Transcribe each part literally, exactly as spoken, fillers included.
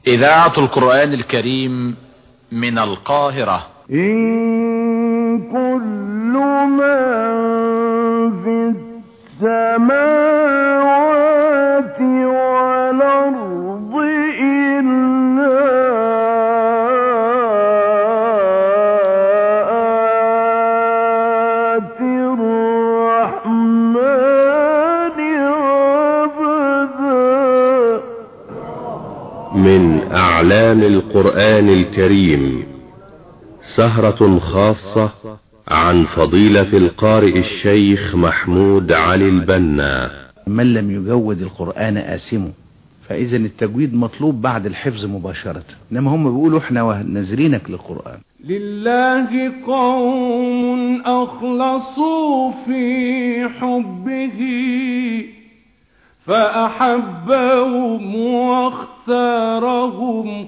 إذاعة القرآن الكريم من القاهرة. إن كل من في السماوات والأرض إلا آتي الرحمن عبدا. من أعلام القرآن الكريم سهرة خاصة عن فضيلة القارئ الشيخ محمود علي البنا. من لم يجود القرآن آثم، فإذا التجويد مطلوب بعد الحفظ مباشرة، إنما هم بيقولوا احنا نذرينك للقرآن. لله قوم أخلصوا في حبه فأحبهم واختارهم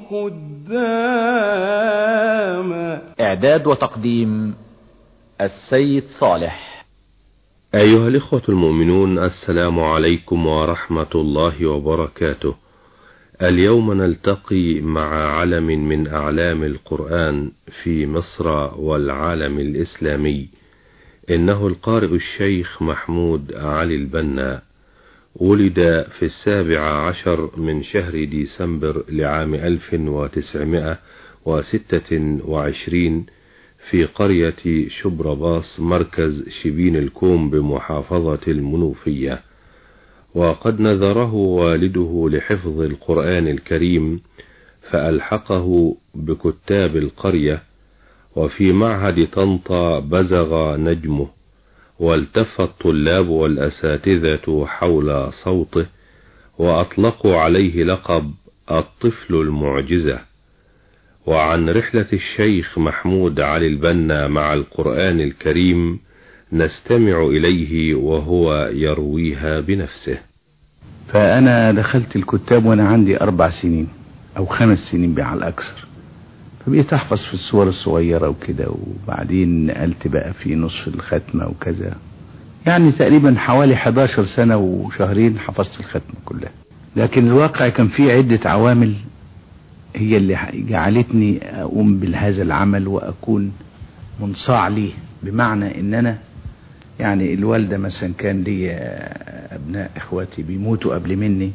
خداما. إعداد وتقديم السيد صالح. أيها الإخوة المؤمنون، السلام عليكم ورحمة الله وبركاته. اليوم نلتقي مع علم من أعلام القرآن في مصر والعالم الإسلامي، إنه القارئ الشيخ محمود علي البنا. ولد في السابع عشر من شهر ديسمبر لعام ألف وتسعمائة وستة وعشرين في قرية شبرباص مركز شبين الكوم بمحافظة المنوفية، وقد نذره والده لحفظ القرآن الكريم فألحقه بكتاب القرية، وفي معهد طنطا بزغ نجمه، والتف الطلاب والأساتذة حول صوته وأطلقوا عليه لقب الطفل المعجزة. وعن رحلة الشيخ محمود علي البنا مع القرآن الكريم نستمع إليه وهو يرويها بنفسه. فأنا دخلت الكتاب وأنا عندي أربع سنين أو خمس سنين على الأكثر، فبقيت أحفظ في الصور الصغيرة وكده، وبعدين نقلت بقى في نصف الختمة وكذا، يعني تقريبا حوالي حداشر سنة وشهرين حفظت الختمة كلها. لكن الواقع كان فيه عدة عوامل هي اللي جعلتني أقوم بهذا العمل وأكون منصاع ليه، بمعنى إن أنا يعني الوالدة مثلا كان لي أبناء إخواتي بيموتوا قبل مني،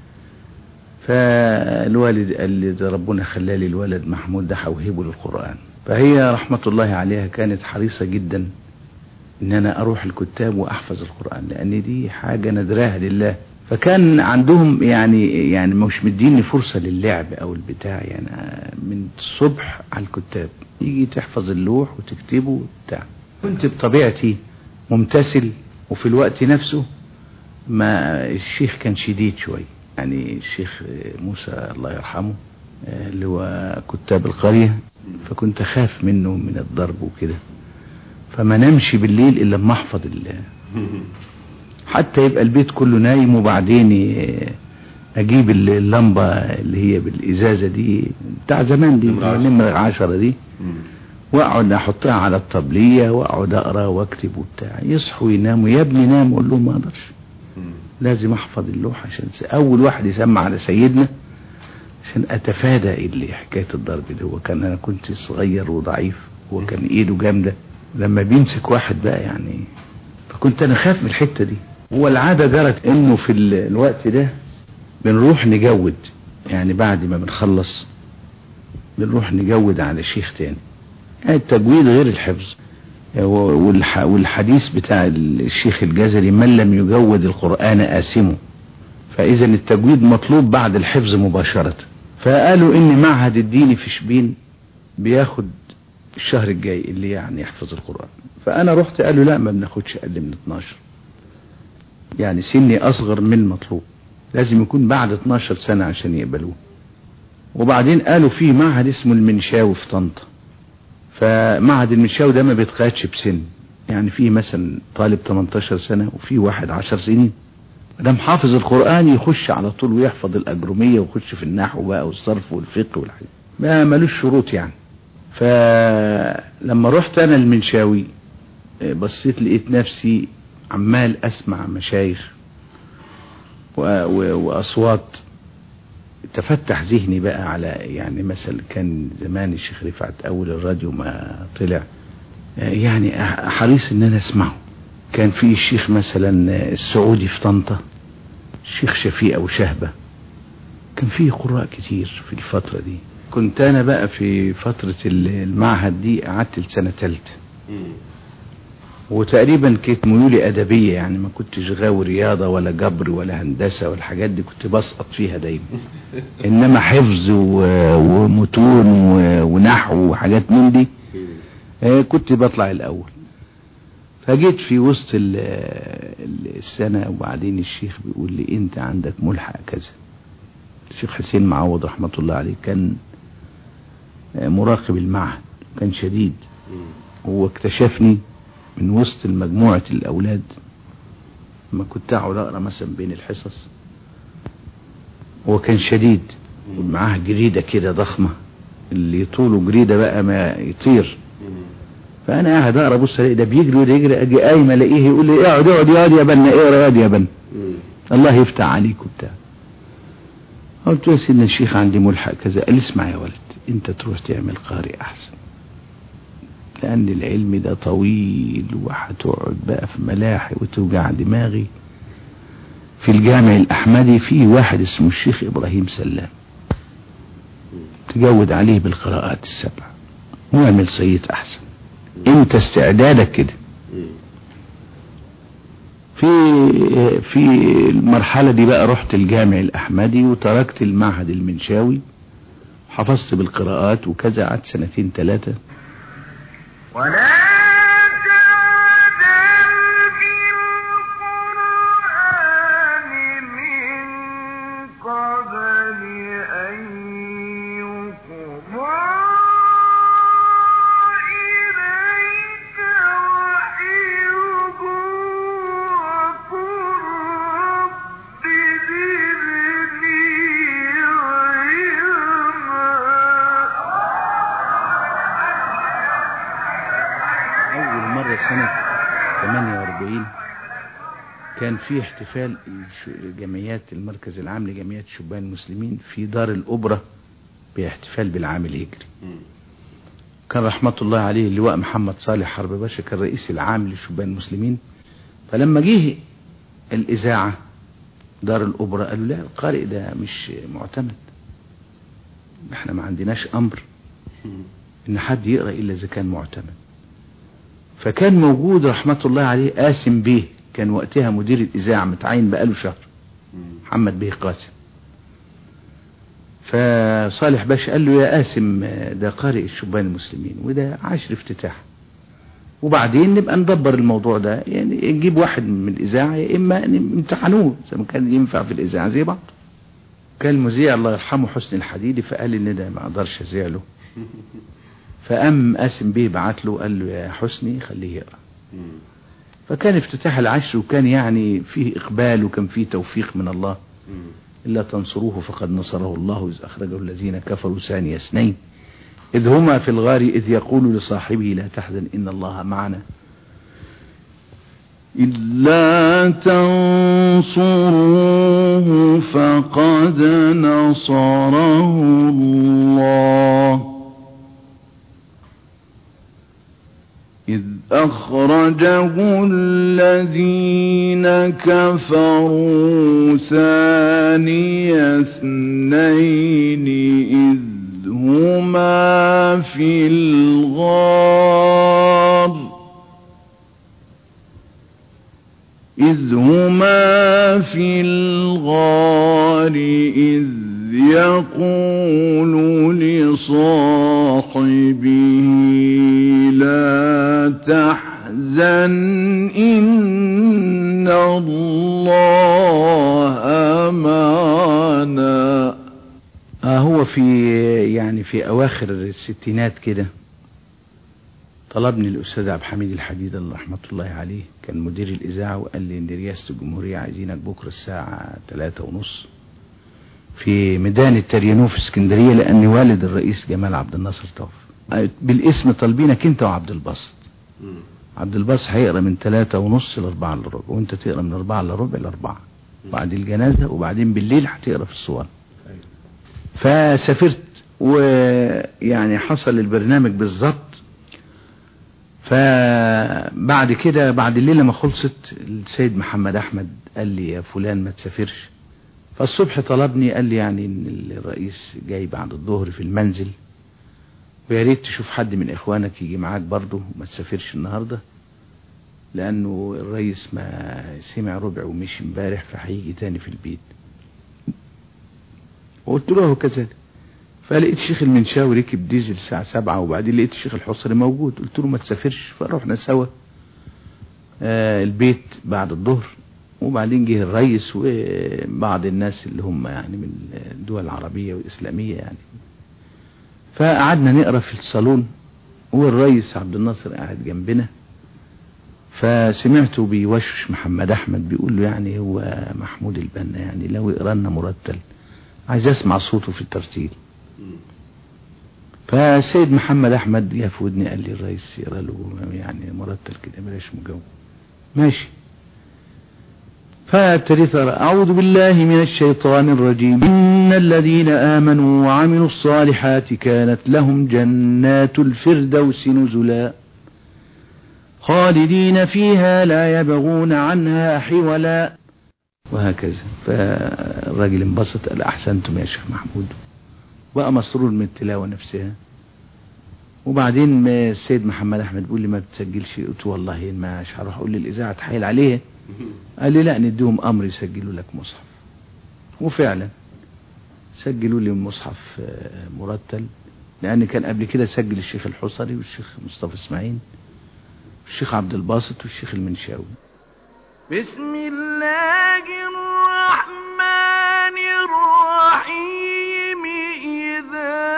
فالوالد قال لي ربنا خلالي الولد محمود ده هوهبه للقرآن. فهي رحمة الله عليها كانت حريصة جدا ان انا اروح الكتاب واحفظ القرآن، لان دي حاجة ندراها لله. فكان عندهم يعني يعني مش مديني فرصة للعب او البتاع، يعني من الصبح على الكتاب يجي تحفظ اللوح وتكتبه وبتاع. كنت بطبيعتي ممتثل، وفي الوقت نفسه ما الشيخ كان شديد شوي، يعني الشيخ موسى الله يرحمه اللي هو كتاب القرية، فكنت أخاف منه من الضرب وكده، فما نمشي بالليل إلا لما أحفظ الله، حتى يبقى البيت كله نايم، وبعدين أجيب اللمبة اللي هي بالإزازة دي بتاع زمان دي نمرة عشرة دي، وأقعد أحطها على الطبلية وأقعد أقرأ وأكتب وبتاع. يصحوا يناموا، يا ابني نام، أقول لهم ما أقدرش، لازم احفظ اللوح عشان اول واحد يسمع على سيدنا، عشان اتفادى اللي حكايه الضرب اللي هو كان. انا كنت صغير وضعيف، هو كان ايده جامده لما بيمسك واحد بقى يعني، فكنت انا خاف من الحته دي. هو العاده جرت انه في الوقت ده بنروح نجود، يعني بعد ما بنخلص بنروح نجود على شيخ تاني، يعني التجويد غير الحفظ. والحديث بتاع الشيخ الجزري من لم يجود القرآن آثم، فإذا التجويد مطلوب بعد الحفظ مباشرة. فقالوا إن معهد الديني في شبين بياخد الشهر الجاي اللي يعني يحفظ القرآن، فأنا رحت قالوا لا ما بناخدش أقل من اتناشر، يعني سني أصغر من المطلوب، لازم يكون بعد اتناشر سنة عشان يقبلوه. وبعدين قالوا في معهد اسمه المنشاوي في طنطا، فمعهد المنشاوي ده ما بيتقيدش بسن، يعني في مثلا طالب تمنتاشر سنة وفي واحد عشر سنين، مدام حافظ القرآن يخش على طول ويحفظ الأجرومية ويخش في النحو بقى والصرف والفقه والحاجات، ما ملوش شروط يعني. فلما رحت أنا المنشاوي بصيت لقيت نفسي عمال أسمع مشايخ وأصوات تفتح ذهني بقى على يعني مثلا كان زمان الشيخ رفعت اول الراديو ما طلع يعني حريص ان انا اسمعه. كان في الشيخ مثلا السعودي في طنطا، الشيخ شفيق او شهبة، كان فيه قراء كتير في الفترة دي. كنت انا بقى في فترة المعهد دي قعدت لسنة تالتة، وتقريبا كانت ميولي ادبية، يعني ما كنتش غاوي رياضة ولا جبر ولا هندسة والحاجات دي، كنت بسقط فيها دايما. انما حفظ ومتون ونحو وحاجات من دي كنت بطلع الاول. فجيت في وسط السنة وبعدين الشيخ بيقول لي انت عندك ملحق كذا. الشيخ حسين معوض رحمة الله عليه كان مراقب المعهد، كان شديد، هو اكتشفني من وسط المجموعة الأولاد ما كنت أقعد أقرأ مثلا بين الحصص. هو كان شديد ومعاه جريدة كده ضخمة، اللي يطوله جريدة بقى ما يطير. فأنا قاعد أقرأ بص ألاقي ده بيجري وده يجري، أجي قايم ألاقيه يقول لي اقعد اقعد يا يا بنا اقرا يا يا بنا الله يفتح عليك وبتاع. قلت له يا سيدنا الشيخ عندي ملحق كذا. قال اسمع يا ولد، أنت تروح تعمل قارئ أحسن، لأن العلم ده طويل وهتقعد بقى في ملاحي وتوجع دماغي. في الجامع الأحمدي في واحد اسمه الشيخ إبراهيم سلام، تجود عليه بالقراءات السبع واعمل صيت أحسن، انت استعدادك كده. في في المرحلة دي بقى رحت الجامع الأحمدي وتركت المعهد المنشاوي، حفظت بالقراءات وكذا، قعدت سنتين ثلاثة. ولا سنة ثمانية وأربعين كان في احتفال جمعيات المركز العام لجمعيات الشبان المسلمين في دار الأوبرا باحتفال بالعام الهجري. كان رحمة الله عليه اللواء محمد صالح حرب باشا كان رئيس العام للشبان المسلمين. فلما جه الإذاعة دار الأوبرا قالوا لا القارئ ده مش معتمد، احنا ما عندناش أمر إن حد يقرأ إلا إذا كان معتمد. فكان موجود رحمة الله عليه قاسم بيه، كان وقتها مدير الإذاعة متعين بقاله شهر، محمد بيه قاسم. فصالح باشا قال له يا قاسم ده قارئ الشبان المسلمين وده عشر افتتاح، وبعدين نبقى ندبر الموضوع ده، يعني نجيب واحد من الإذاعة يا إما امتحنوه زي ما كان ينفع في الإذاعة زي بعض. كان المذيع الله يرحمه حسن الحديدي فقال إن ده ما أقدرش أذيع له، فأم قاسم بيه بعت له قال له يا حسني خليه يقرأ. فكان افتتاح العشر وكان يعني فيه إقبال وكان فيه توفيق من الله. إلا تنصروه فقد نصره الله إذ أخرجه الذين كفروا ثاني اثنين إذ هما في الغار إذ يقول لصاحبه لا تحزن إن الله معنا إلا تنصروه فقد نصره الله إذ أخرجه الذين كفروا ثاني اثنين إذ هما في الغار إذ هما في الغار إذ يقول لصاحبه لا تحزن إن الله معنا. آه هو في يعني في أواخر الستينات كده طلبني الأستاذ عبد الحميد الحديد الله رحمة الله عليه كان مدير الإذاعة وقال لي إن رئاسة الجمهورية عايزينك بكرة الساعة ثلاثة ونص في ميدان التريانو في اسكندرية، لأن والد الرئيس جمال عبد الناصر توفى. بالاسم طالبينك انت وعبد الباسط. عبد الباسط هيقرا من ثلاثة ونص لأربعة إلا ربع، وانت تقرا من أربعة إلا ربع لأربعة بعد الجنازة، وبعدين بالليل هتقرا في الصوان. فسافرت ويعني حصل البرنامج بالظبط. فبعد كده بعد الليلة ما خلصت السيد محمد احمد قال لي يا فلان ما تسافرش. فالصبح طلبني قال لي يعني ان الرئيس جاي بعد الظهر في المنزل ويا ريت تشوف حد من اخوانك يجي معاك برضه وما تسافرش النهارده لانه الرئيس ما سمع ربع ومشي امبارح فهيجي تاني في البيت. وقلت له كذلك. فلقيت الشيخ المنشاوي ركب ديزل الساعة سبعة وبعدين لقيت الشيخ الحصري موجود. قلت له ما تسافرش. فروحنا سوا آه البيت بعد الظهر وبعدين جه الرئيس وبعض الناس اللي هم يعني من الدول العربية والإسلامية يعني. فقعدنا نقرأ في الصالون والرئيس عبد الناصر قاعد جنبنا. فسمعته بيوشش محمد احمد بيقول له يعني هو محمود البنا يعني لو يقرأ لنا مرتل عايز اسمع صوته في الترتيل. فالسيد محمد احمد جه في ودني قال لي الرئيس يقرأ له يعني مرتل كده بلاش مجاوب. ماشي. فابتديت أعوذ بالله من الشيطان الرجيم إن الذين آمنوا وعملوا الصالحات كانت لهم جنات الفردوس نزلا خالدين فيها لا يبغون عنها حولا وهكذا. فالراجل انبسط قال أحسنتم يا شيخ محمود بقى مسرور من التلاوة نفسها. وبعدين السيد محمد أحمد بيقول لي ما بتسجلش. قلت والله ما مش هروح أقول للإذاعة تحايل عليه. قال لي لا نديهم أمر يسجلوا لك مصحف. وفعلا سجلوا لي مصحف مرتل لأن كان قبل كده سجل الشيخ الحصري والشيخ مصطفى اسماعيل والشيخ عبد الباسط والشيخ المنشاوي. بسم الله الرحمن الرحيم إذا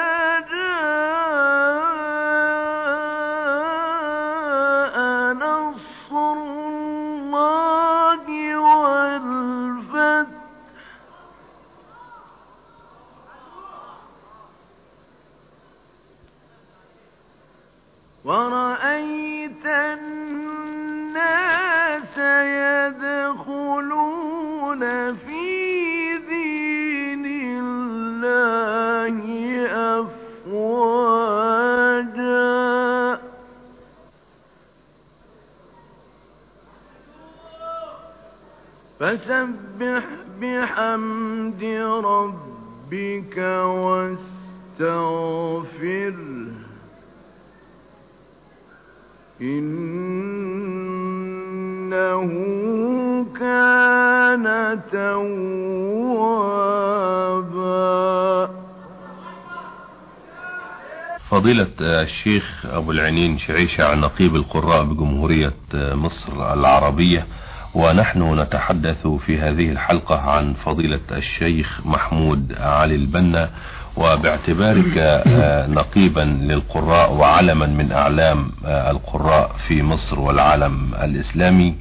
جاء نصر الله والفتح ورأيت الناس يدخلون في دين الله أفواجا فسبح بحمد ربك واستغفره إنه كان توابا. فضيلة الشيخ أبو العنين شعيشة نقيب القراء بجمهورية مصر العربية، ونحن نتحدث في هذه الحلقة عن فضيلة الشيخ محمود علي البنا، وباعتبارك نقيبا للقراء وعلما من أعلام القراء في مصر والعالم الإسلامي،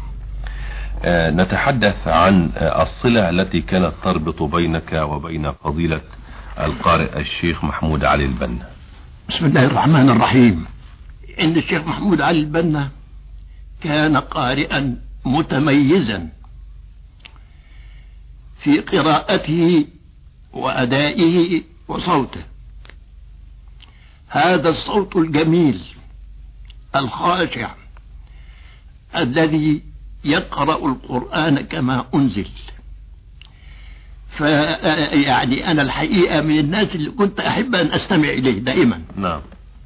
نتحدث عن الصلة التي كانت تربط بينك وبين فضيلة القارئ الشيخ محمود علي البنا. بسم الله الرحمن الرحيم. إن الشيخ محمود علي البنا كان قارئا متميزا في قراءته وأدائه وصوته. هذا الصوت الجميل الخاشع الذي يقرأ القرآن كما أنزل. فيعني أنا الحقيقة من الناس اللي كنت أحب أن أستمع إليه دائما. نعم.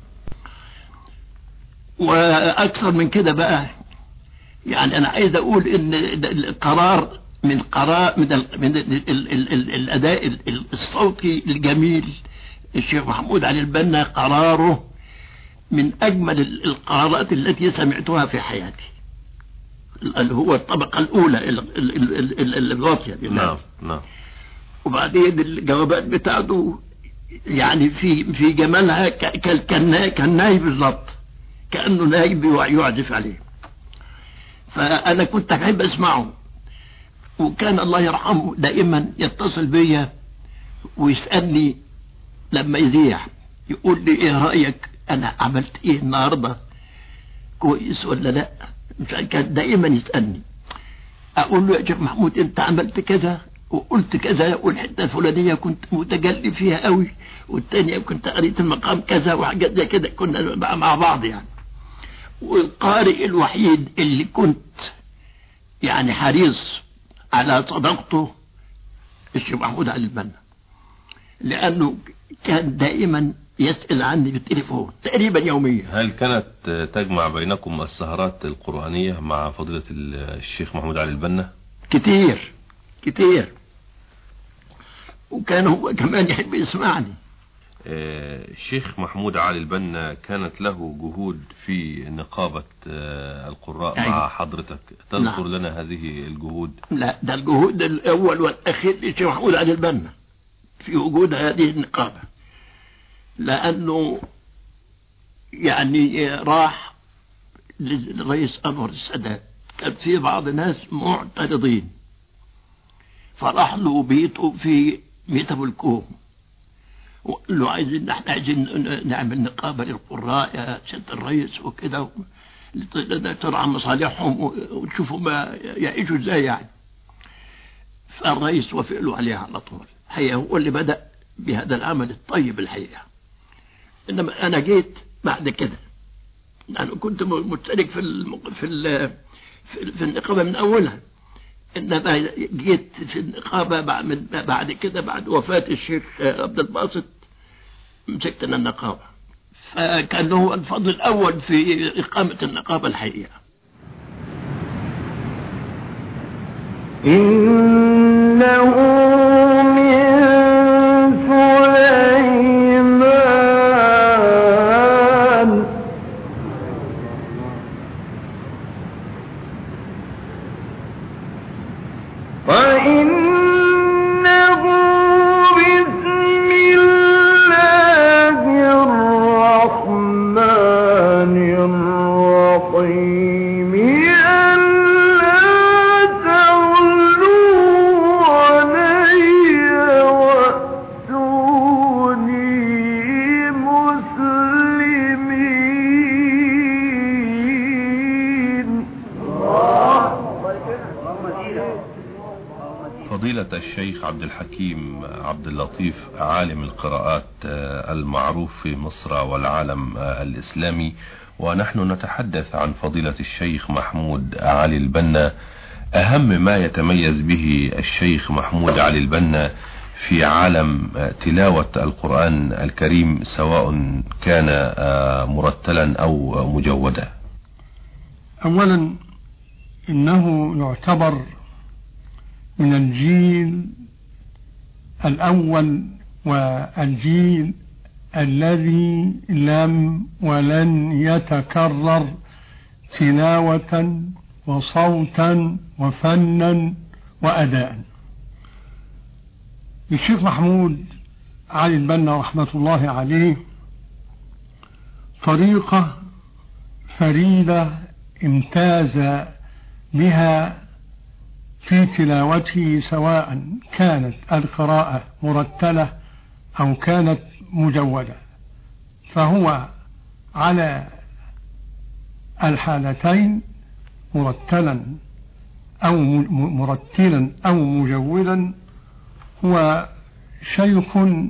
وأكثر من كده بقى يعني أنا عايز أقول إن القرار من قراء من ال من ال ال ال ال الأداء الصوتي الجميل الشيخ محمود علي البنا قراره من أجمل القرارات التي سمعتها في حياتي، اللي هو الطبقة الأولى الواطية. نعم نعم. وبعدين الجوابات بتاعته يعني في في جمالها كان كان ناي بالظبط، كأنه ناي يعزف عليه. فأنا كنت أحب أسمعه، وكان الله يرحمه دائما يتصل بيا ويسألني لما يذيع، يقول لي ايه رأيك انا عملت ايه النهاردة كويس ولا لا. كان دائما يسألني، اقول له يا شيخ محمود انت عملت كذا وقلت كذا، والحته الفلانيه كنت متجلي فيها قوي، والثانيه كنت قريت المقام كذا وحاجات زي كده، كنا بقى مع بعض يعني. والقارئ الوحيد اللي كنت يعني حريص على صداقته الشيخ محمود علي البنا، لأنه كان دائما يسأل عني بالتليفون تقريبا يوميا. هل كانت تجمع بينكم السهرات القرآنية مع فضيلة الشيخ محمود علي البنا؟ كتير كتير، وكان هو كمان يحب يسمعني. الشيخ محمود علي البنا كانت له جهود في نقابة القراء أيوة. مع حضرتك تذكر نعم. لنا هذه الجهود؟ لا، ده الجهود الأول والأخير للشيخ محمود علي البنا في وجود هذه النقابة، لأنه يعني راح للرئيس أنور السادات، كان في بعض الناس معترضين، فراح له بيته في ميت أبو الكوم وقال له عايزين نحن عايزين نعمل نقابة للقراء يا سيادة الرئيس وكده، ترعى مصالحهم وتشوفوا ما يعيشوا ازاي يعني. فالرئيس وافق له عليها على طول. الحقيقة هو اللي بدأ بهذا العمل الطيب الحقيقة. إنما أنا جيت بعد كده، أنا كنت مشترك في المق... في ال... في النقابة من أولها، إنما جيت في النقابة بعد كده بعد وفاة الشيخ عبد الباسط مسكت أنا النقابة، فكان هو الفضل الأول في إقامة النقابة الحقيقة. إنه من سليمان وإنه بسم الله الرحمن الرحيم ألا تعلوا علي وأتوني مسلمين. فضيلة الشيخ عبد الحكيم عبد اللطيف عالم القراءات المعروف في مصر والعالم الإسلامي، ونحن نتحدث عن فضيلة الشيخ محمود علي البنا. أهم ما يتميز به الشيخ محمود علي البنا في عالم تلاوة القرآن الكريم سواء كان مرتلا أو مجودا؟ أولا إنه يعتبر من الجيل الأول والجيل الذي لم ولن يتكرر تلاوة وصوتا وفنا وأداء. الشيخ محمود علي البنا رحمة الله عليه طريقة فريدة امتاز بها في تلاوته، سواء كانت القراءة مرتلة أو كانت مجودة، فهو على الحالتين مرتلا أو مرتلا أو مجودا هو شيخ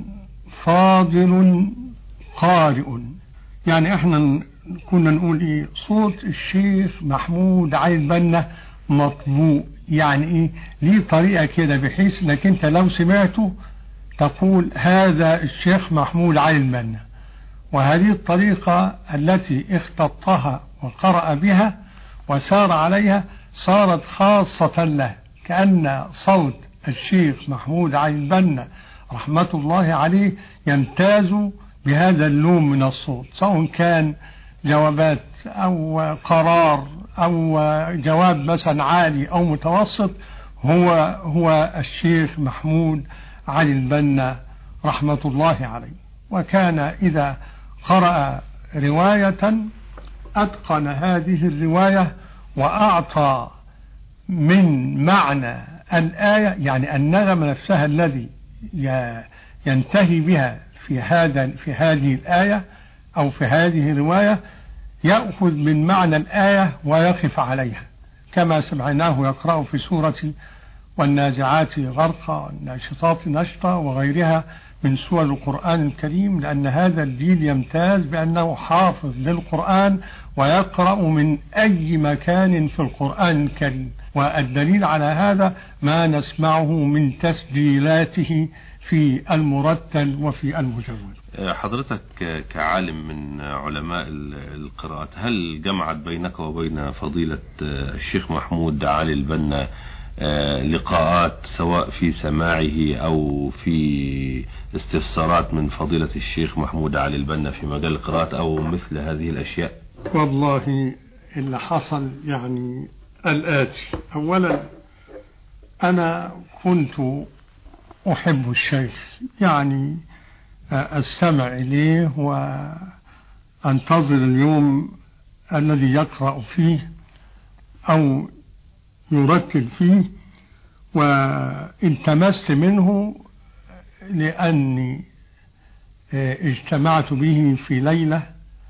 فاضل قارئ. يعني احنا كنا نقول ايه، صوت الشيخ محمود علي البنا مطبوع، يعني ايه، ليه طريقة كده بحيث انك انت لو سمعته تقول هذا الشيخ محمود علي البنا. وهذه الطريقة التي اختطها وقرأ بها وسار عليها صارت خاصة له، كأن صوت الشيخ محمود علي البنا رحمة الله عليه يمتاز بهذا اللون من الصوت، سواء كان جوابات أو قرار أو جواب مثلا عالي أو متوسط، هو هو الشيخ محمود علي البنا رحمة الله عليه. وكان إذا قرأ رواية أتقن هذه الرواية وأعطى من معنى الآية، يعني النغمة نفسها الذي ينتهي بها في هذا في هذه الآية أو في هذه الرواية، يأخذ من معنى الآية ويقف عليها، كما سمعناه يقرأ في سورة والنازعات غرقا والناشطات نشطا وغيرها من سور القرآن الكريم، لأن هذا الجيل يمتاز بأنه حافظ للقرآن ويقرأ من أي مكان في القرآن الكريم. والدليل على هذا ما نسمعه من تسجيلاته في المرتل وفي المجود. حضرتك كعالم من علماء القراءات، هل جمعت بينك وبين فضيلة الشيخ محمود علي البنا لقاءات سواء في سماعه أو في استفسارات من فضيلة الشيخ محمود علي البنا في مجال القراءات أو مثل هذه الأشياء؟ والله اللي حصل يعني الآتي: أولا أنا كنت أحب الشيخ، يعني أستمع إليه وأنتظر اليوم الذي يقرأ فيه أو يرتل فيه، والتمست منه لأني اجتمعت به في ليلة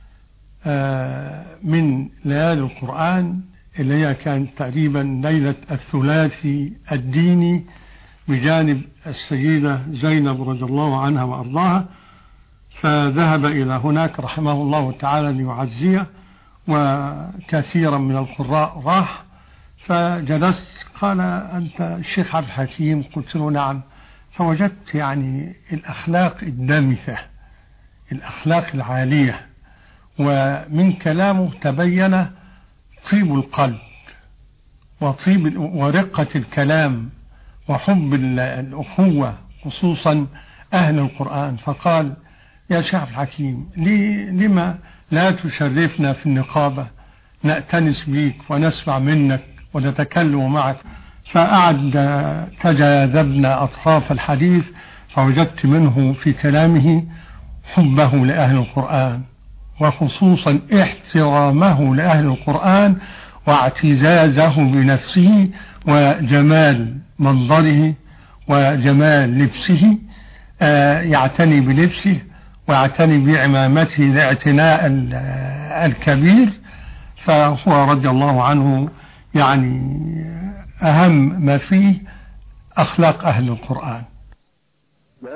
من ليالي القرآن اللي هي كانت تقريبا ليلة الثلاثي الديني بجانب السيدة زينب رضي الله عنها وأرضاها، فذهب إلى هناك رحمه الله تعالى ليعزيه، وكثيرا من القراء راح. فجلست، قال: أنت الشيخ عبد الحكيم؟ قلت له: نعم. فوجدت يعني الأخلاق الدامثة، الأخلاق العالية، ومن كلامه تبين طيب القلب وطيب ورقة الكلام وحب الأخوة خصوصا أهل القرآن. فقال: يا شيخ عبد الحكيم، لي لما لا تشرفنا في النقابة نأتنس بيك ونسمع منك ونتكلم معك؟ فأعد تجاذبنا أطراف الحديث، فوجدت منه في كلامه حبه لأهل القرآن، وخصوصا احترامه لأهل القرآن واعتزازه بنفسه وجمال منظره وجمال لبسه. آه يعتني بلبسه ويعتني بعمامته الاعتناء الكبير. فهو رضي الله عنه يعني أهم ما فيه أخلاق أهل القرآن. لا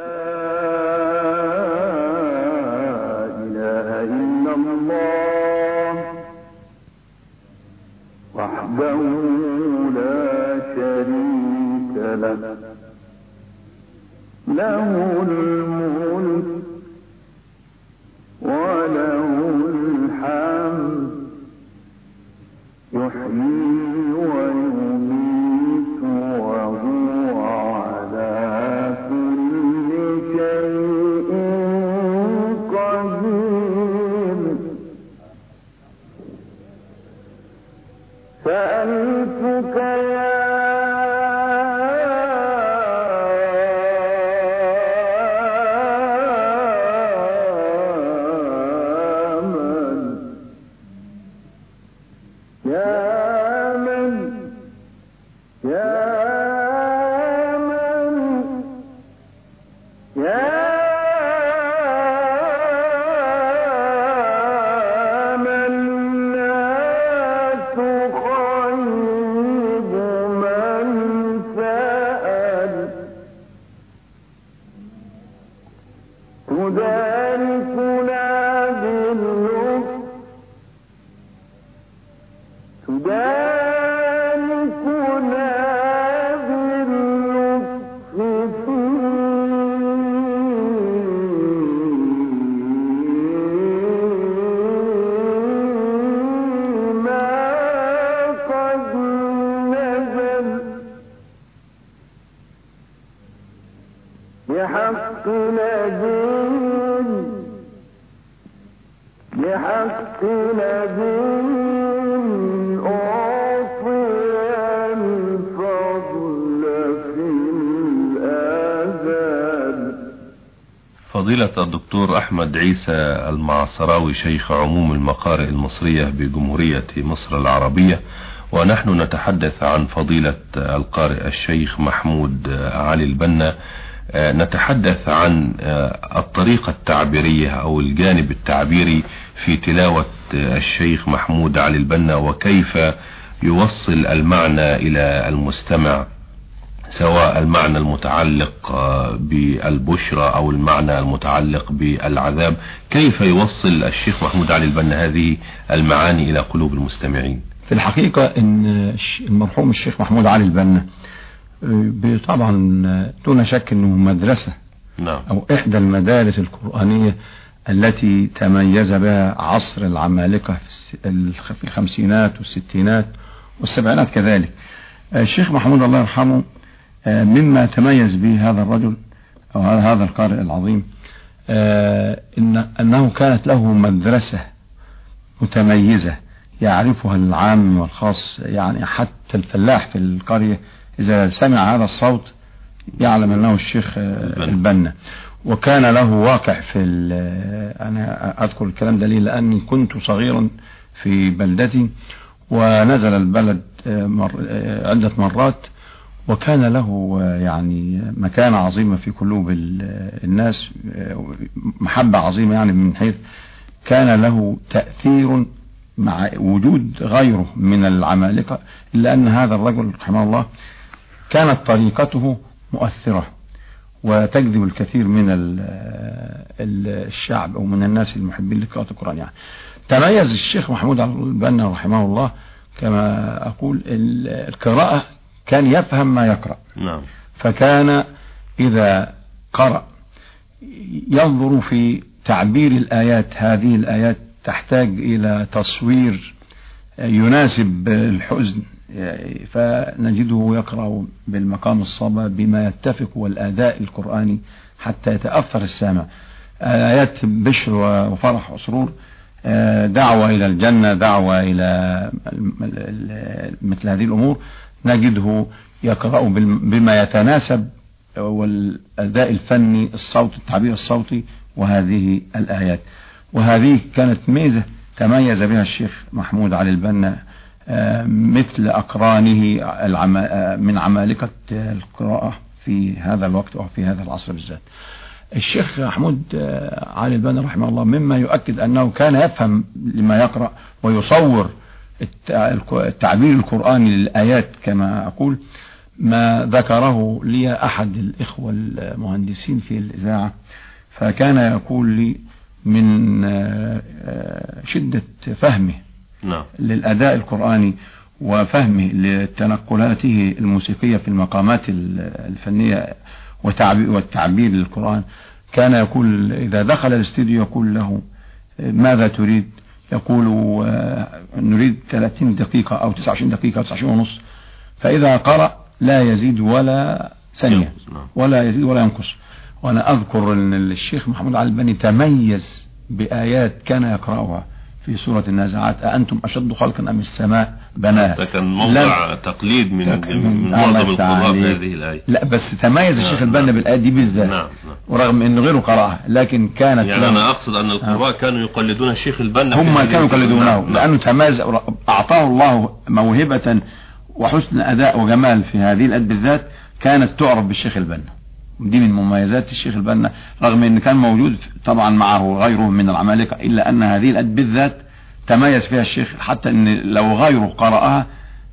إله إلا الله وحده لا شريك له، له الملك وله الحمد، يحيي ويميت وهو على كل شيء قدير. سألتك يا بحق نبي بحق نبي أعطي الفضل في الآذان. فضيلة الدكتور أحمد عيسى المعصراوي، شيخ عموم المقارئ المصرية بجمهورية مصر العربية، ونحن نتحدث عن فضيلة القارئ الشيخ محمود علي البنا. نتحدث عن الطريقة التعبيرية أو الجانب التعبيري في تلاوة الشيخ محمود علي البنا، وكيف يوصل المعنى إلى المستمع سواء المعنى المتعلق بالبشرى أو المعنى المتعلق بالعذاب، كيف يوصل الشيخ محمود علي البنا هذه المعاني إلى قلوب المستمعين؟ في الحقيقة ان المرحوم الشيخ محمود علي البنا طبعا دون شك انه مدرسة نعم. او احدى المدارس القرآنية التي تميز بها عصر العمالقة في الخمسينات والستينات والسبعينات كذلك. الشيخ محمود الله يرحمه مما تميز به هذا الرجل او هذا القارئ العظيم إن أنه كانت له مدرسة متميزة يعرفها العام والخاص، يعني حتى الفلاح في القرية إذا سمع هذا الصوت يعلم أنه الشيخ البنا. وكان له واقع في أنا أذكر الكلام ده ليه لأني كنت صغيرا في بلدتي ونزل البلد مر عدة مرات، وكان له يعني مكانة عظيمة في قلوب الناس، محبة عظيمة يعني من حيث كان له تأثير مع وجود غيره من العمالقة، إلا أن هذا الرجل رحمه الله كانت طريقته مؤثرة وتجذب الكثير من الشعب أو من الناس المحبين لقراءة القرآن. يعني تميز الشيخ محمود علي البنا رحمه الله كما أقول القراءة، كان يفهم ما يقرأ. نعم. فكان إذا قرأ ينظر في تعبير الآيات، هذه الآيات تحتاج إلى تصوير يناسب الحزن، فنجده يقرأ بالمقام الصبا بما يتفق والأداء القرآني حتى يتأثر السامع. آيات بشر وفرح وسرور، دعوة إلى الجنة، دعوة إلى مثل هذه الأمور، نجده يقرأ بما يتناسب والأداء الفني الصوت التعبير الصوتي وهذه الآيات. وهذه كانت ميزة تميز بها الشيخ محمود علي البنا مثل أقرانه من عمالقة القراءة في هذا الوقت أو في هذا العصر بالذات. الشيخ محمود علي البنا رحمه الله مما يؤكد أنه كان يفهم لما يقرأ ويصور التعبير القرآني للآيات كما أقول. ما ذكره لي أحد الإخوة المهندسين في الإذاعة، فكان يقول لي من شدة فهمه نعم. للأداء القرآني وفهمه لتنقلاته الموسيقية في المقامات الفنية والتعبير للقرآن، كان يقول إذا دخل الاستوديو يقول له ماذا تريد؟ يقول نريد ثلاثين دقيقة أو تسعة وعشرين دقيقة أو تسعة وعشرين ونص. فإذا قرأ لا يزيد ولا ثانية ولا يزيد ولا ينقص. وأنا أذكر أن الشيخ محمود علي البنا تميز بآيات كان يقرأها في سورة النازعات، أأنتم أشد خلقا أم السماء بناها. ده كان موضع تقليد من من معظم القراء في هذه الآية. لا بس تميز الشيخ نعم البنا بالآية دي بالذات. نعم نعم. ورغم أن غيره قرأها لكن كانت يعني أنا أقصد أن القراء كانوا يقلدون الشيخ البنا، هم كانوا يقلدونه نعم. لأنه تميز، أعطاه الله موهبة وحسن أداء وجمال في هذه الآية بالذات كانت تعرف بالشيخ البنا. دي من مميزات الشيخ البنا، رغم ان كان موجود طبعا معه غيره من العمالقة، الا ان هذه الآية بالذات تميز فيها الشيخ، حتى ان لو غيره قرأها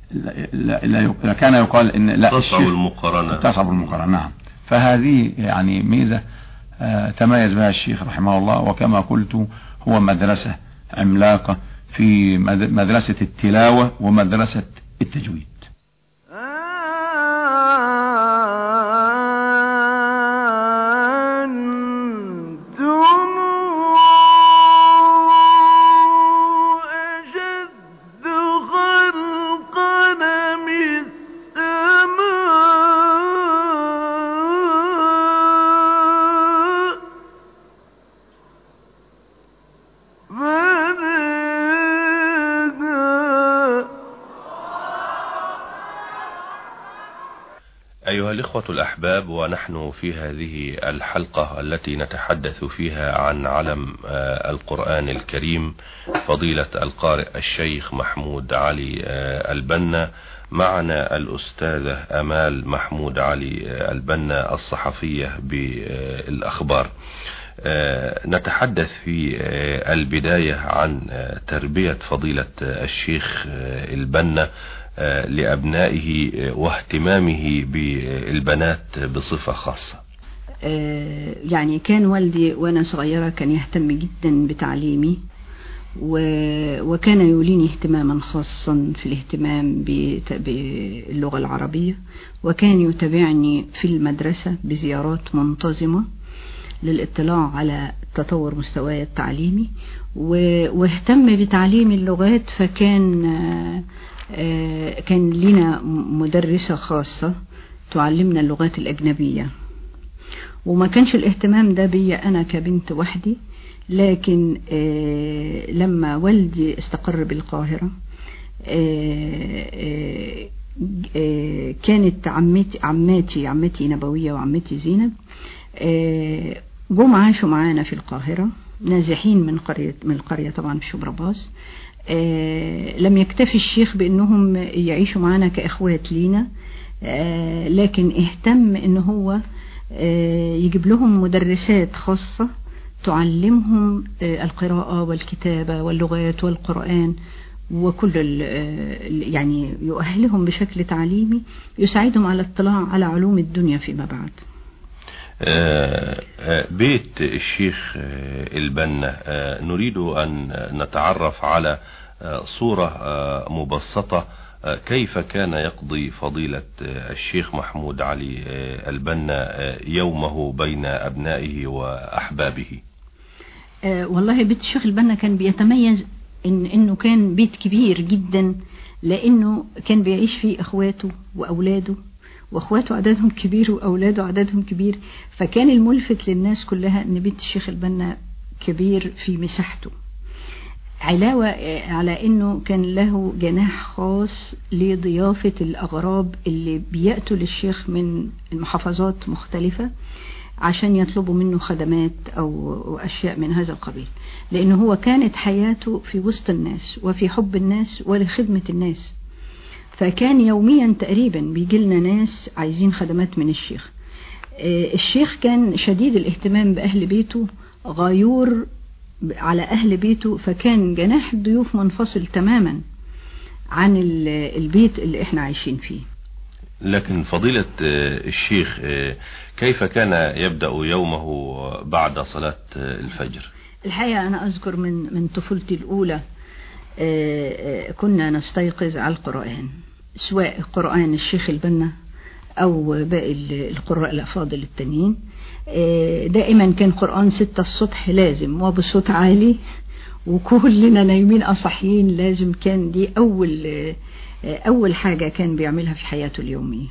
لا كان يقال ان لا تصعب المقارنة تصعب المقارنة. نعم. فهذه يعني ميزة تميز بها الشيخ رحمه الله. وكما قلت هو مدرسة عملاقة في مدرسة التلاوة ومدرسة التجويد. أيها الإخوة الأحباب، ونحن في هذه الحلقة التي نتحدث فيها عن علم القرآن الكريم فضيلة القارئ الشيخ محمود علي البنا، معنا الأستاذة أمال محمود علي البنا الصحفية بالأخبار. نتحدث في البداية عن تربية فضيلة الشيخ البنا لأبنائه واهتمامه بالبنات بصفة خاصة؟ يعني كان والدي وأنا صغيرة كان يهتم جدا بتعليمي، وكان يوليني اهتماما خاصا في الاهتمام باللغة العربية، وكان يتابعني في المدرسة بزيارات منتظمة للاطلاع على تطور مستواي التعليمي، واهتم بتعليم اللغات. فكان كان لنا مدرسة خاصة تعلمنا اللغات الأجنبية، وما كانش الاهتمام ده بي أنا كبنت وحدي، لكن لما والدي استقر بالقاهرة كانت عمتي عماتي عمتي نبوية وعمتي زينب جم عاشوا معانا في القاهرة، نازحين من قرية من القرية طبعا في شبرباص. لم يكتفي الشيخ بأنهم يعيشوا معانا كأخوات لينا، لكن اهتم ان هو يجيب لهم مدرسات خاصة تعلمهم القراءة والكتابة واللغات والقرآن وكل يعني يؤهلهم بشكل تعليمي يساعدهم على الاطلاع على علوم الدنيا فيما بعد. بيت الشيخ البنا نريد أن نتعرف على صورة مبسطة كيف كان يقضي فضيلة الشيخ محمود علي البنا يومه بين أبنائه وأحبابه؟ والله بيت الشيخ البنا كان بيتميز إن إنه كان بيت كبير جدا، لأنه كان بيعيش فيه أخواته وأولاده، واخواته عددهم كبير واولاده عددهم كبير، فكان الملفت للناس كلها ان بيت الشيخ البنا كبير في مساحته، علاوة على انه كان له جناح خاص لضيافة الاغراب اللي بيأتوا للشيخ من المحافظات مختلفة عشان يطلبوا منه خدمات او اشياء من هذا القبيل، لانه هو كانت حياته في وسط الناس وفي حب الناس ولخدمة الناس. فكان يوميا تقريبا بيجي لنا ناس عايزين خدمات من الشيخ. الشيخ كان شديد الاهتمام بأهل بيته، غيور على أهل بيته، فكان جناح الضيوف منفصل تماما عن البيت اللي احنا عايشين فيه. لكن فضيلة الشيخ كيف كان يبدأ يومه بعد صلاة الفجر؟ الحقيقة أنا أذكر من من طفولتي الأولى كنا نستيقظ على القرآن، سواء قرآن الشيخ البنا أو باقي القراء الأفاضل التانيين. دائما كان قرآن ستة الصبح لازم وبصوت عالي، وكلنا نايمين أصحيين لازم. كان دي أول أول حاجة كان بيعملها في حياته اليومية.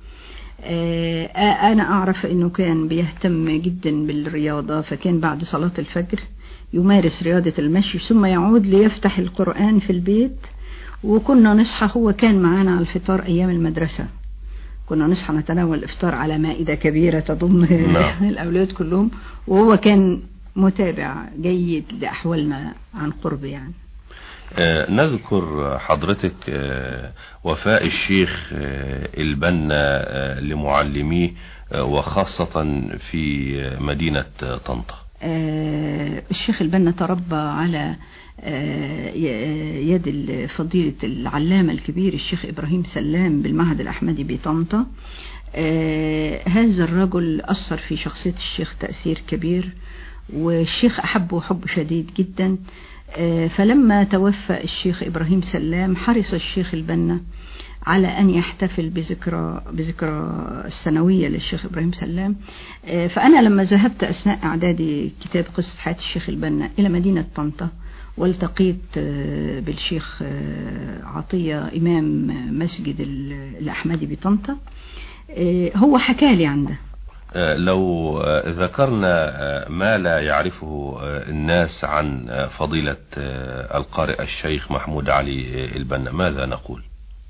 أنا أعرف أنه كان بيهتم جدا بالرياضة، فكان بعد صلاة الفجر يمارس رياضة المشي ثم يعود ليفتح القرآن في البيت، وكنا نصحى، هو كان معانا على الفطار أيام المدرسة، كنا نصحى نتناول الإفطار على مائدة كبيرة تضم الأولاد كلهم، وهو كان متابع جيد لأحوالنا عن قرب يعني. آه نذكر حضرتك آه وفاء الشيخ آه البنا آه لمعلميه آه وخاصة في مدينة طنطا. آه الشيخ البنا تربى على آه يد فضيلة العلامة الكبير الشيخ إبراهيم سلام بالمعهد الأحمدي بطنطا. آه هذا الرجل أثر في شخصية الشيخ تأثير كبير، والشيخ أحبه حب شديد جدا. فلما توفى الشيخ إبراهيم سلام حرص الشيخ البنا على أن يحتفل بذكرى بذكرى السنوية للشيخ إبراهيم سلام. فأنا لما ذهبت أثناء إعدادي كتاب قصة حياة الشيخ البنا إلى مدينة طنطا، والتقيت بالشيخ عطية إمام مسجد الأحمدي بطنطا، هو حكى لي عنده. لو ذكرنا ما لا يعرفه الناس عن فضيلة القارئ الشيخ محمود علي البنا ماذا نقول؟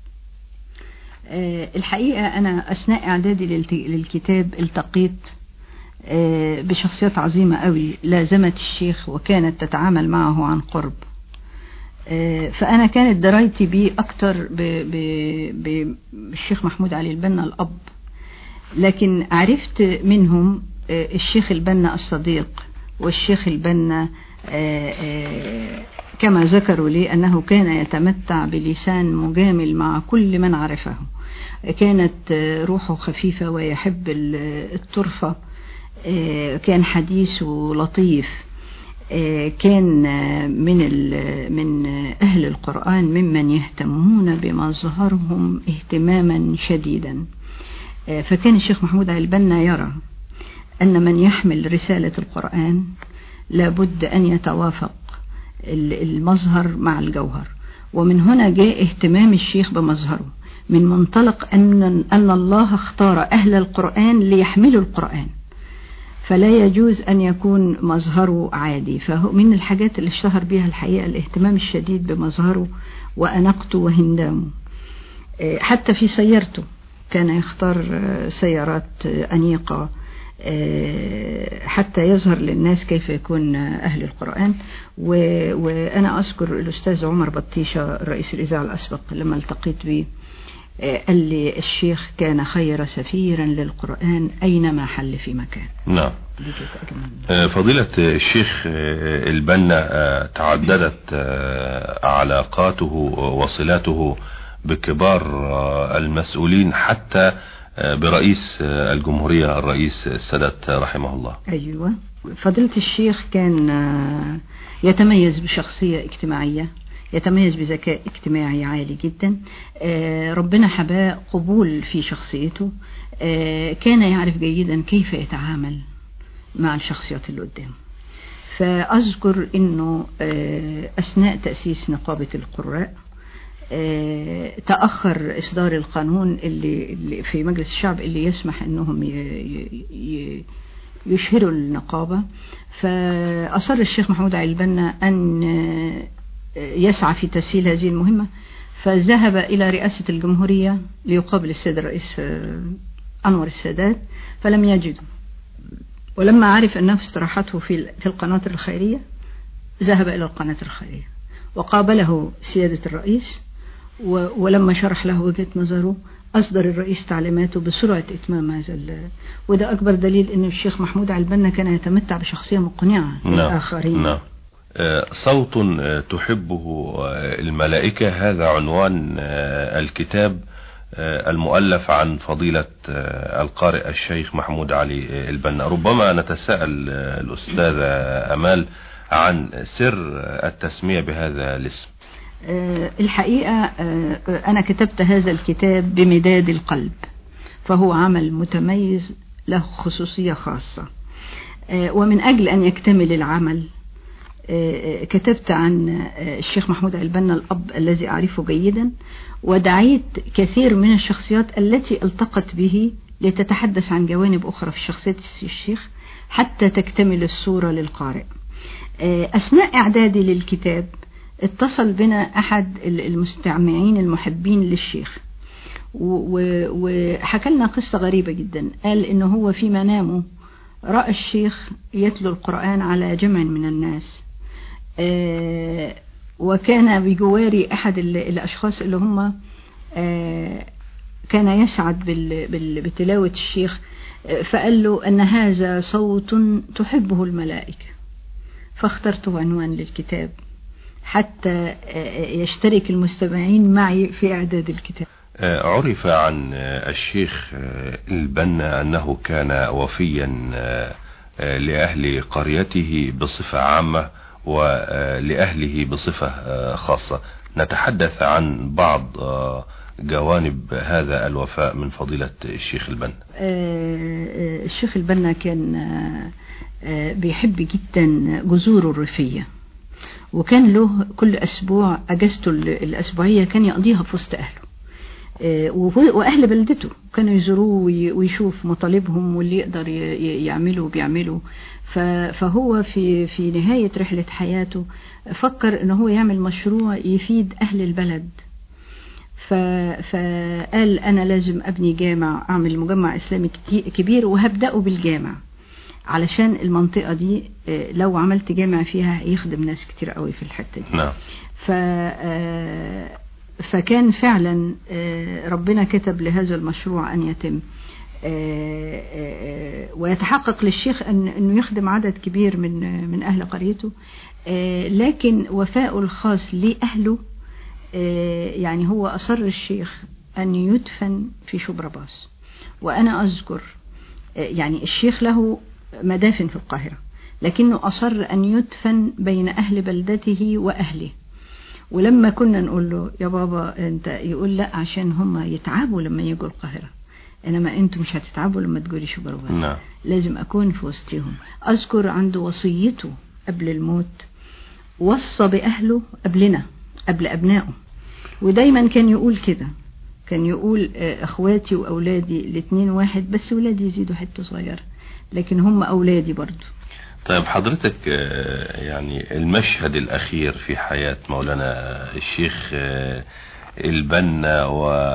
الحقيقة أنا أثناء إعدادي للكتاب التقيت بشخصيات عظيمة قوي لازمت الشيخ وكانت تتعامل معه عن قرب، فأنا كانت درايتي بيه أكتر بالشيخ محمود علي البنا الأب، لكن عرفت منهم الشيخ البنا الصديق والشيخ البنا كما ذكروا لي أنه كان يتمتع بلسان مجامل مع كل من عرفه، كانت روحه خفيفة ويحب الطرفة، كان حديثه لطيف، كان من من أهل القرآن ممن يهتمون بمظهرهم اهتماما شديدا. فكان الشيخ محمود علي البنا يرى أن من يحمل رسالة القرآن لابد أن يتوافق المظهر مع الجوهر، ومن هنا جاء اهتمام الشيخ بمظهره من منطلق أن أن الله اختار أهل القرآن ليحملوا القرآن، فلا يجوز أن يكون مظهره عادي. فهو من الحاجات اللي اشتهر بها الحقيقة الاهتمام الشديد بمظهره وأناقته وهندامه. حتى في سيارته كان يختار سيارات أنيقة حتى يظهر للناس كيف يكون أهل القرآن. وأنا أذكر الأستاذ عمر بطيشة رئيس الإذاعة الأسبق لما التقيت به قال لي الشيخ كان خير سفيرا للقرآن أينما حل في مكان. نعم. فضيلة الشيخ البنا تعددت علاقاته وصلاته بكبار المسؤولين حتى برئيس الجمهورية الرئيس السادات رحمه الله. أيوة، فضيلة الشيخ كان يتميز بشخصية اجتماعية، يتميز بذكاء اجتماعي عالي جدا، ربنا حباه قبول في شخصيته، كان يعرف جيدا كيف يتعامل مع الشخصيات اللي قدامه. فأذكر أنه أثناء تأسيس نقابة القراء تأخر إصدار القانون اللي في مجلس الشعب اللي يسمح أنهم يشهروا النقابة، فأصر الشيخ محمود علي البنا أن يسعى في تسهيل هذه المهمة، فذهب إلى رئاسة الجمهورية ليقابل السيد الرئيس أنور السادات فلم يجده، ولما عرف أنه استراحته في في القناطر الخيرية ذهب إلى القناطر الخيرية وقابله سيادة الرئيس، ولما شرح له وجهة نظره أصدر الرئيس تعليماته بسرعة إتمام هذا، وده أكبر دليل أن الشيخ محمود علي البنا كان يتمتع بشخصية مقنعة للآخرين. نعم. صوت تحبه الملائكة، هذا عنوان الكتاب المؤلف عن فضيلة القارئ الشيخ محمود علي البنا. ربما نتساءل الأستاذة أمال عن سر التسمية بهذا الاسم. الحقيقة أنا كتبت هذا الكتاب بمداد القلب، فهو عمل متميز له خصوصية خاصة، ومن أجل أن يكتمل العمل كتبت عن الشيخ محمود علي البنا الأب الذي أعرفه جيدا، ودعيت كثير من الشخصيات التي التقت به لتتحدث عن جوانب أخرى في شخصية الشيخ حتى تكتمل الصورة للقارئ. أثناء إعدادي للكتاب اتصل بنا أحد المستمعين المحبين للشيخ وحكى لنا قصة غريبة جدا. قال إنه هو في منامه رأى الشيخ يتلو القرآن على جمع من الناس، وكان بجواري أحد الأشخاص اللي هم كان يسعد بتلاوة الشيخ، فقال له أن هذا صوت تحبه الملائكة، فاخترته عنوان للكتاب حتى يشترك المستمعين معي في إعداد الكتاب. عرف عن الشيخ البنا أنه كان وفيا لأهل قريته بصفة عامة ولأهله بصفة خاصة. نتحدث عن بعض جوانب هذا الوفاء من فضيلة الشيخ البنا. الشيخ البنا كان بيحب جدا جذوره الريفية، وكان له كل أسبوع أجازته الأسبوعية كان يقضيها في وسط أهله وأهل بلدته، كانوا يزوروه ويشوف مطالبهم واللي يقدر يعمله بيعمله. فهو في في نهاية رحلة حياته فكر إنه هو يعمل مشروع يفيد أهل البلد، فقال أنا لازم أبني جامع، أعمل مجمع إسلامي كبير وهبدأه بالجامع علشان المنطقة دي لو عملت جامع فيها يخدم ناس كتير قوي في الحتة دي. نعم. ف فكان فعلا ربنا كتب لهذا المشروع أن يتم. ويتحقق للشيخ أن أنه يخدم عدد كبير من من أهل قريته، لكن وفاء الخاص لأهله يعني هو أصر الشيخ أن يدفن في شبرباص. وأنا أذكر يعني الشيخ له مدافن في القاهرة، لكنه أصر أن يدفن بين أهل بلدته وأهله. ولما كنا نقول له يا بابا أنت، يقول لا عشان هم يتعبوا لما يجوا القاهرة، إنما أنتم مش هتتعبوا لما تقولي شبرباص. نعم. لازم أكون في وسطهم. أذكر عنده وصيته قبل الموت، وصى بأهله قبلنا قبل أبنائه، ودايما كان يقول كده، كان يقول أخواتي وأولادي الاثنين واحد، بس أولادي يزيدوا حتة صغيرة لكن هم أولادي برضو. طيب حضرتك يعني المشهد الأخير في حياة مولانا الشيخ البنا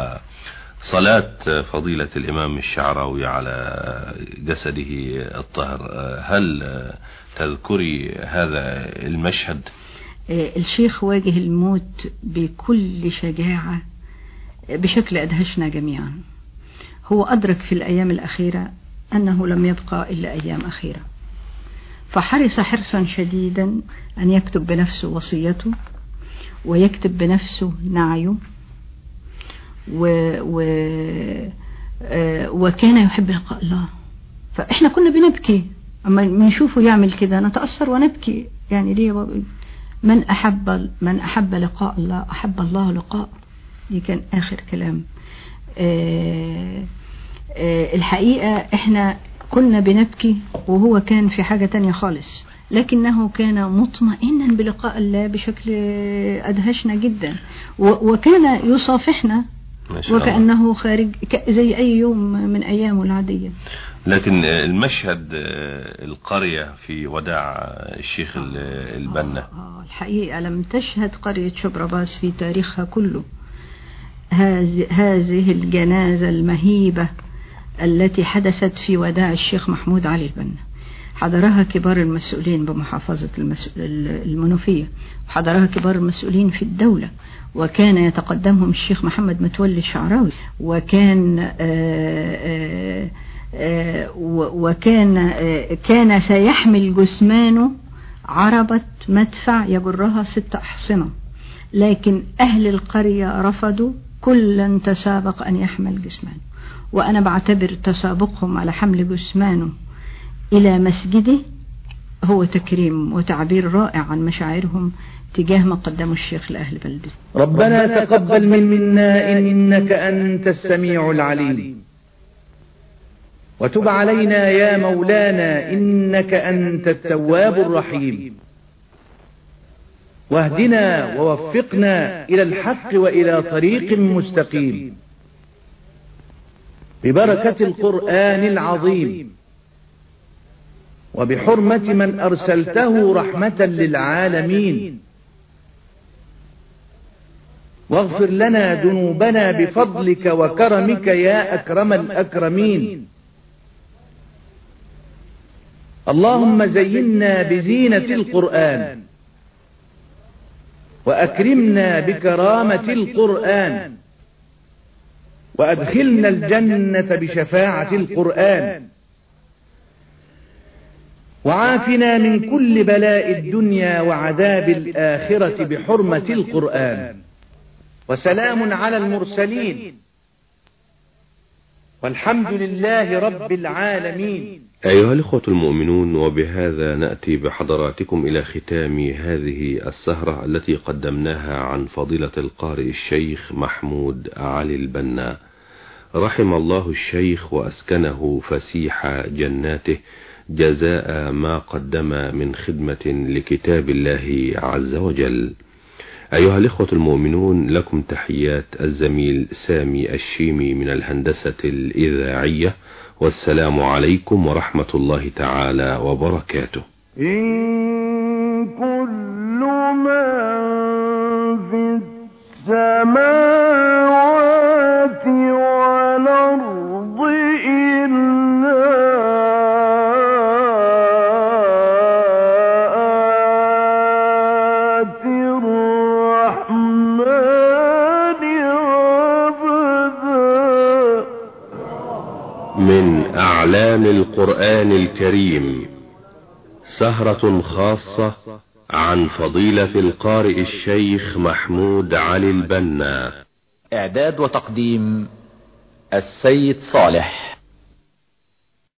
وصلاة فضيلة الإمام الشعراوي على جسده الطاهر، هل تذكري هذا المشهد؟ الشيخ واجه الموت بكل شجاعة بشكل أدهشنا جميعا. هو أدرك في الأيام الأخيرة أنه لم يبقى إلا أيام أخيرة، فحرص حرصا شديدا أن يكتب بنفسه وصيته ويكتب بنفسه نعيه، و و وكان يحب لقاء الله. فإحنا كنا بنبكي أما نشوفه يعمل كده، نتأثر ونبكي. يعني ليه؟ من أحب من أحب لقاء الله أحب الله لقاء. دي كان آخر كلام. آآ آآ الحقيقة إحنا كنا بنبكي وهو كان في حاجة تانية خالص، لكنه كان مطمئنا بلقاء الله بشكل أدهشنا جدا، وكان يصافحنا وكأنه خارج زي أي يوم من أيامه العادية. لكن المشهد القرية في وداع الشيخ البنا، آه الحقيقة لم تشهد قرية شبرباص في تاريخها كله هذه الجنازة المهيبة التي حدثت في وداع الشيخ محمود علي البنا. حضرها كبار المسؤولين بمحافظة المنوفية، وحضرها كبار المسؤولين في الدولة، وكان يتقدمهم الشيخ محمد متولي الشعراوي، وكان آآ آآ وكان كان سيحمل جثمانه عربة مدفع يجرها ست أحصنة، لكن أهل القرية رفضوا، كلا تسابق أن يحمل جثمانه. وأنا بعتبر تسابقهم على حمل جثمانه إلى مسجده هو تكريم وتعبير رائع عن مشاعرهم تجاه ما قدموا الشيخ لأهل بلده. ربنا تقبل من منا إنك أنت السميع العليم، وتب علينا يا مولانا إنك أنت التواب الرحيم، واهدنا ووفقنا إلى الحق وإلى طريق مستقيم ببركة القرآن العظيم، وبحرمة من أرسلته رحمة للعالمين، واغفر لنا ذنوبنا بفضلك وكرمك يا أكرم الأكرمين. اللهم زينا بزينة القرآن، وأكرمنا بكرامة القرآن، وأدخلنا الجنة بشفاعة القرآن، وعافنا من كل بلاء الدنيا وعذاب الآخرة بحرمة القرآن. وسلام على المرسلين، والحمد لله رب العالمين. أيها الإخوة المؤمنون، وبهذا نأتي بحضراتكم إلى ختام هذه السهرة التي قدمناها عن فضيلة القارئ الشيخ محمود علي البنا، رحم الله الشيخ وأسكنه فسيح جناته جزاء ما قدم من خدمة لكتاب الله عز وجل. أيها الإخوة المؤمنون، لكم تحيات الزميل سامي الشيمي من الهندسة الإذاعية، والسلام عليكم ورحمة الله تعالى وبركاته. إن كل من في السماوات والأرض إلا آتي الرحمن عبدا. من القرآن الكريم، سهرة خاصة عن فضيلة القارئ الشيخ محمود علي البنا. اعداد وتقديم السيد صالح.